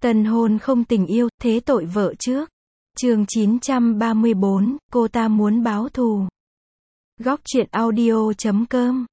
Tân hôn không tình yêu, thế tội vợ trước. Chương 934, cô ta muốn báo thù. Góc truyện audio.com.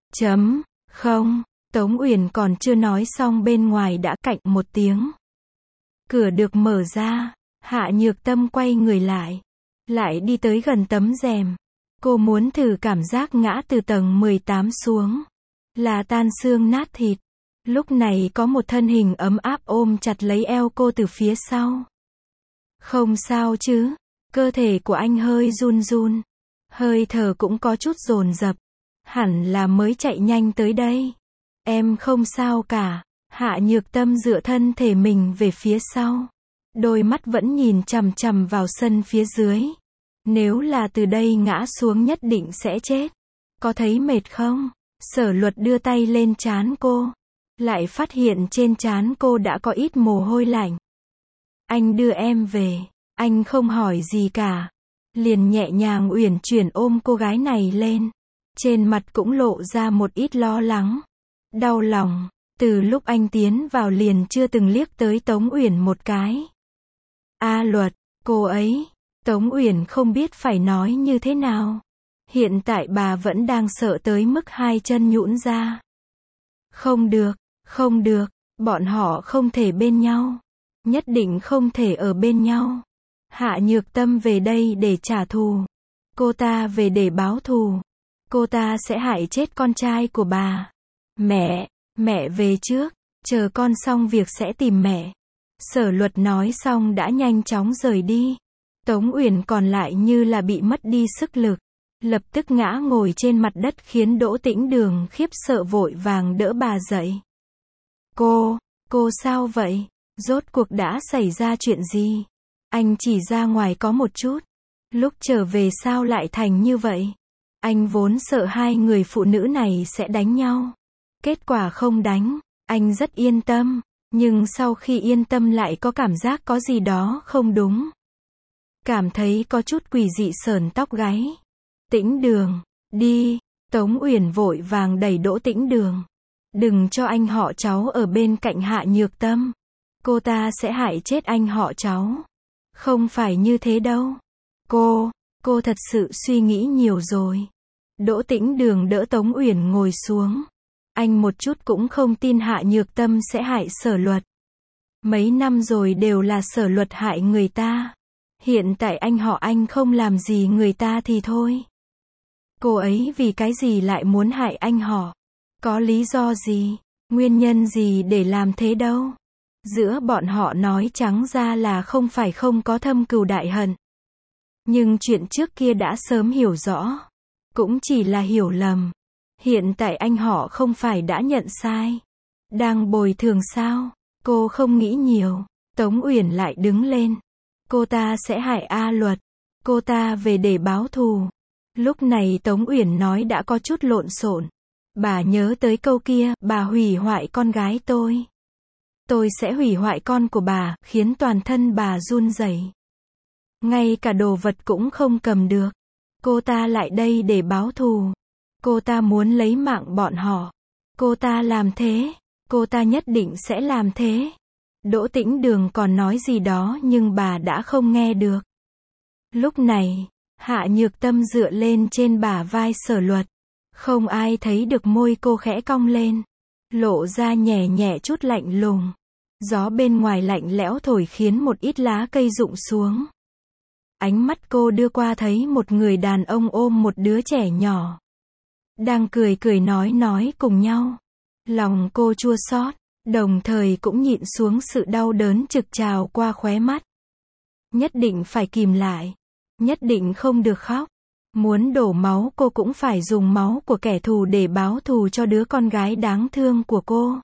Không, Tống Uyển còn chưa nói xong bên ngoài đã cạch một tiếng. Cửa được mở ra, Hạ Nhược Tâm quay người lại đi tới gần tấm rèm. Cô muốn thử cảm giác ngã từ tầng 18 xuống, là tan xương nát thịt. Lúc này có một thân hình ấm áp ôm chặt lấy eo cô từ phía sau. Không sao chứ? Cơ thể của anh hơi run run, hơi thở cũng có chút dồn dập. Hẳn là mới chạy nhanh tới đây. Em không sao cả. Hạ Nhược Tâm dựa thân thể mình về phía sau, đôi mắt vẫn nhìn chằm chằm vào sân phía dưới. Nếu là từ đây ngã xuống nhất định sẽ chết. Có thấy mệt không? Sở Luật đưa tay lên trán cô, lại phát hiện trên trán cô đã có ít mồ hôi lạnh. Anh đưa em về, anh không hỏi gì cả, liền nhẹ nhàng uyển chuyển ôm cô gái này lên. Trên mặt cũng lộ ra một ít lo lắng, đau lòng. Từ lúc anh tiến vào liền chưa từng liếc tới Tống Uyển một cái. A Luật, cô ấy. Tống Uyển không biết phải nói như thế nào. Hiện tại bà vẫn đang sợ tới mức hai chân nhũn ra. Không được, bọn họ không thể bên nhau. Nhất định không thể ở bên nhau. Hạ Nhược Tâm về đây để trả thù. Cô ta về để báo thù. Cô ta sẽ hại chết con trai của bà. Mẹ về trước, chờ con xong việc sẽ tìm mẹ. Sở Luật nói xong đã nhanh chóng rời đi. Tống Uyển còn lại như là bị mất đi sức lực, lập tức ngã ngồi trên mặt đất khiến Đỗ Tĩnh Đường khiếp sợ vội vàng đỡ bà dậy. Cô sao vậy? Rốt cuộc đã xảy ra chuyện gì? Anh chỉ ra ngoài có một chút. Lúc trở về sao lại thành như vậy? Anh vốn sợ hai người phụ nữ này sẽ đánh nhau. Kết quả không đánh, anh rất yên tâm. Nhưng sau khi yên tâm lại có cảm giác có gì đó không đúng. Cảm thấy có chút quỷ dị sởn tóc gáy. Tĩnh Đường, đi. Tống Uyển vội vàng đẩy Đỗ Tĩnh Đường. Đừng cho anh họ cháu ở bên cạnh Hạ Nhược Tâm. Cô ta sẽ hại chết anh họ cháu. Không phải như thế đâu. Cô thật sự suy nghĩ nhiều rồi. Đỗ Tĩnh Đường đỡ Tống Uyển ngồi xuống. Anh một chút cũng không tin Hạ Nhược Tâm sẽ hại Sở Luật. Mấy năm rồi đều là Sở Luật hại người ta. Hiện tại anh họ anh không làm gì người ta thì thôi. Cô ấy vì cái gì lại muốn hại anh họ? Có lý do gì? Nguyên nhân gì để làm thế đâu? Giữa bọn họ nói trắng ra là không phải không có thâm cừu đại hận. Nhưng chuyện trước kia đã sớm hiểu rõ. Cũng chỉ là hiểu lầm. Hiện tại anh họ không phải đã nhận sai. Đang bồi thường sao? Cô không nghĩ nhiều. Tống Uyển lại đứng lên. Cô ta sẽ hại A Luật. Cô ta về để báo thù. Lúc này Tống Uyển nói đã có chút lộn xộn. Bà nhớ tới câu kia, bà hủy hoại con gái tôi. Tôi sẽ hủy hoại con của bà, khiến toàn thân bà run rẩy. Ngay cả đồ vật cũng không cầm được. Cô ta lại đây để báo thù. Cô ta muốn lấy mạng bọn họ. Cô ta làm thế. Cô ta nhất định sẽ làm thế. Đỗ Tĩnh Đường còn nói gì đó nhưng bà đã không nghe được. Lúc này, Hạ Nhược Tâm dựa lên trên bả vai Sở Luật. Không ai thấy được môi cô khẽ cong lên. Lộ ra nhẹ nhẹ chút lạnh lùng. Gió bên ngoài lạnh lẽo thổi khiến một ít lá cây rụng xuống. Ánh mắt cô đưa qua thấy một người đàn ông ôm một đứa trẻ nhỏ. Đang cười nói cùng nhau. Lòng cô chua xót, đồng thời cũng nhịn xuống sự đau đớn trực trào qua khóe mắt. Nhất định phải kìm lại. Nhất định không được khóc. Muốn đổ máu cô cũng phải dùng máu của kẻ thù để báo thù cho đứa con gái đáng thương của cô.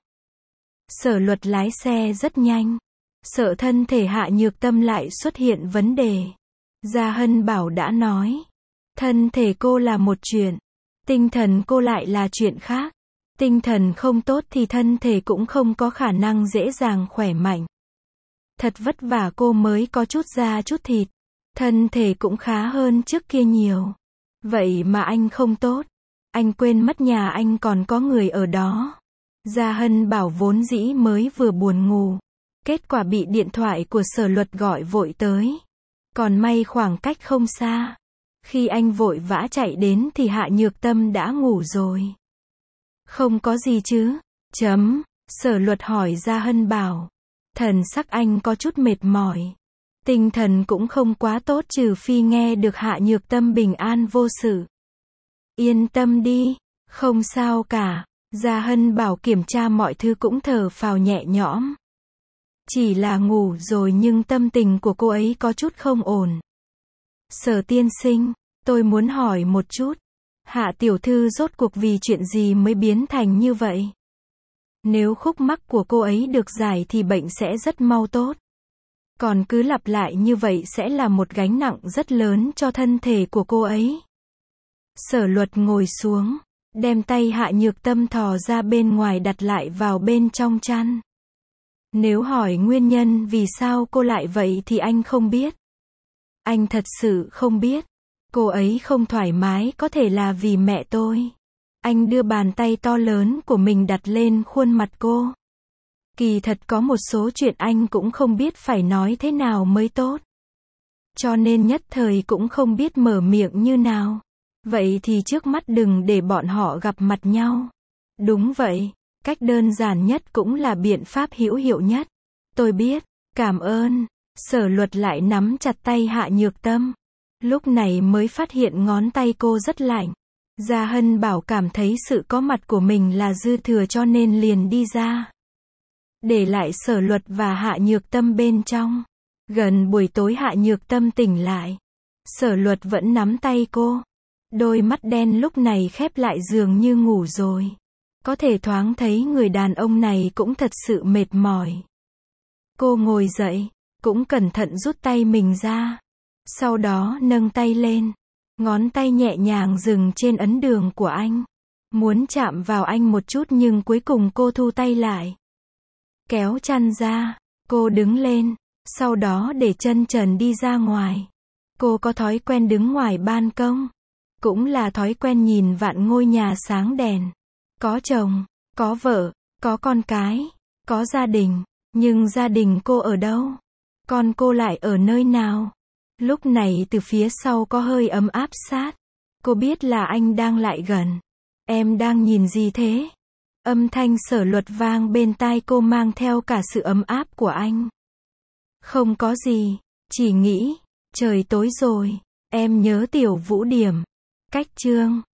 Sở Luật lái xe rất nhanh. Sợ thân thể Hạ Nhược Tâm lại xuất hiện vấn đề. Gia Hân Bảo đã nói. Thân thể cô là một chuyện. Tinh thần cô lại là chuyện khác. Tinh thần không tốt thì thân thể cũng không có khả năng dễ dàng khỏe mạnh. Thật vất vả cô mới có chút da chút thịt. Thân thể cũng khá hơn trước kia nhiều. Vậy mà anh không tốt. Anh quên mất nhà anh còn có người ở đó. Gia Hân Bảo vốn dĩ mới vừa buồn ngủ. Kết quả bị điện thoại của Sở Luật gọi vội tới. Còn may khoảng cách không xa. Khi anh vội vã chạy đến thì Hạ Nhược Tâm đã ngủ rồi. Không có gì chứ? Sở Luật hỏi Gia Hân Bảo. Thần sắc anh có chút mệt mỏi. Tinh thần cũng không quá tốt trừ phi nghe được Hạ Nhược Tâm bình an vô sự. Yên tâm đi, không sao cả. Gia Hân Bảo kiểm tra mọi thứ cũng thở phào nhẹ nhõm. Chỉ là ngủ rồi nhưng tâm tình của cô ấy có chút không ổn. Sở tiên sinh, tôi muốn hỏi một chút. Hạ tiểu thư rốt cuộc vì chuyện gì mới biến thành như vậy? Nếu khúc mắc của cô ấy được giải thì bệnh sẽ rất mau tốt. Còn cứ lặp lại như vậy sẽ là một gánh nặng rất lớn cho thân thể của cô ấy. Sở Luật ngồi xuống, đem tay Hạ Nhược Tâm thò ra bên ngoài đặt lại vào bên trong chăn. Nếu hỏi nguyên nhân vì sao cô lại vậy thì anh không biết. Anh thật sự không biết. Cô ấy không thoải mái có thể là vì mẹ tôi. Anh đưa bàn tay to lớn của mình đặt lên khuôn mặt cô. Kỳ thật có một số chuyện anh cũng không biết phải nói thế nào mới tốt. Cho nên nhất thời cũng không biết mở miệng như nào. Vậy thì trước mắt đừng để bọn họ gặp mặt nhau. Đúng vậy, cách đơn giản nhất cũng là biện pháp hữu hiệu nhất. Tôi biết, cảm ơn. Sở Luật lại nắm chặt tay Hạ Nhược Tâm. Lúc này mới phát hiện ngón tay cô rất lạnh. Gia Hân Bảo cảm thấy sự có mặt của mình là dư thừa cho nên liền đi ra. Để lại Sở Luật và Hạ Nhược Tâm bên trong. Gần buổi tối Hạ Nhược Tâm tỉnh lại. Sở Luật vẫn nắm tay cô. Đôi mắt đen lúc này khép lại dường như ngủ rồi. Có thể thoáng thấy người đàn ông này cũng thật sự mệt mỏi. Cô ngồi dậy, cũng cẩn thận rút tay mình ra. Sau đó nâng tay lên. Ngón tay nhẹ nhàng dừng trên ấn đường của anh. Muốn chạm vào anh một chút nhưng cuối cùng cô thu tay lại. Kéo chăn ra, cô đứng lên. Sau đó để chân trần đi ra ngoài. Cô có thói quen đứng ngoài ban công. Cũng là thói quen nhìn vạn ngôi nhà sáng đèn. Có chồng, có vợ, có con cái, có gia đình. Nhưng gia đình cô ở đâu? Con cô lại ở nơi nào? Lúc này từ phía sau có hơi ấm áp sát. Cô biết là anh đang lại gần. Em đang nhìn gì thế? Âm thanh Sở Luật vang bên tai cô mang theo cả sự ấm áp của anh. Không có gì, chỉ nghĩ, trời tối rồi, em nhớ Tiểu Vũ Điểm. Cách chương